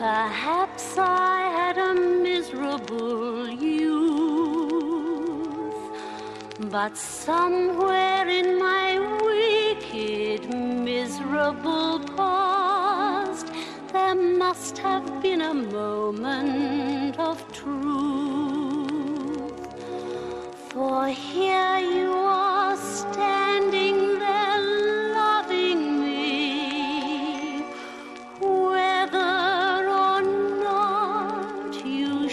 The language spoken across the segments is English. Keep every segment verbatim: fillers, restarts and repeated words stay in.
Perhaps I had a miserable youth, but somewhere in my wicked, miserable past, there must have been a moment of truth. For here you are standing there loving me, whether or not you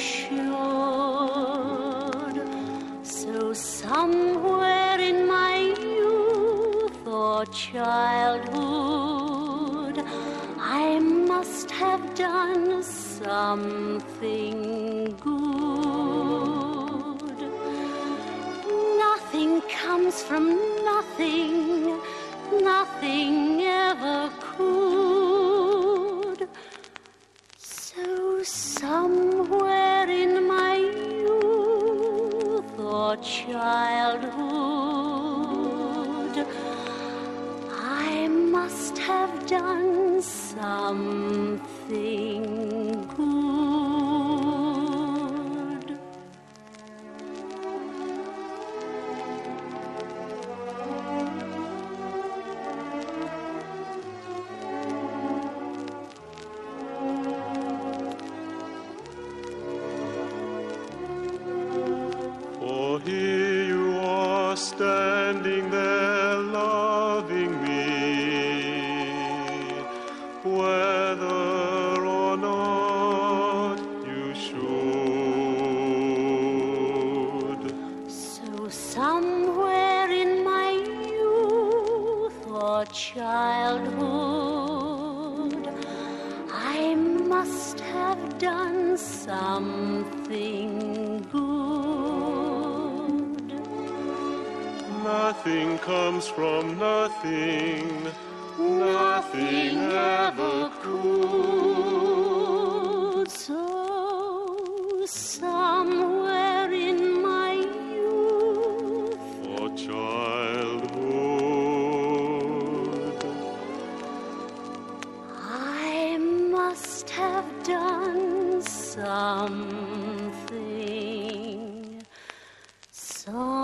should. So somewhere in my youth or childhood, I must have done something good. Nothing comes from nothing, nothing ever could. So somewhere in my youth or childhood, I must have done something good. For here you are standing there loving me, whether or not you should. So somewhere in my youth or childhood, I must have done something good. Nothing comes from nothing, Nothing ever could. So somewhere in my youth or childhood, I must have done something, something.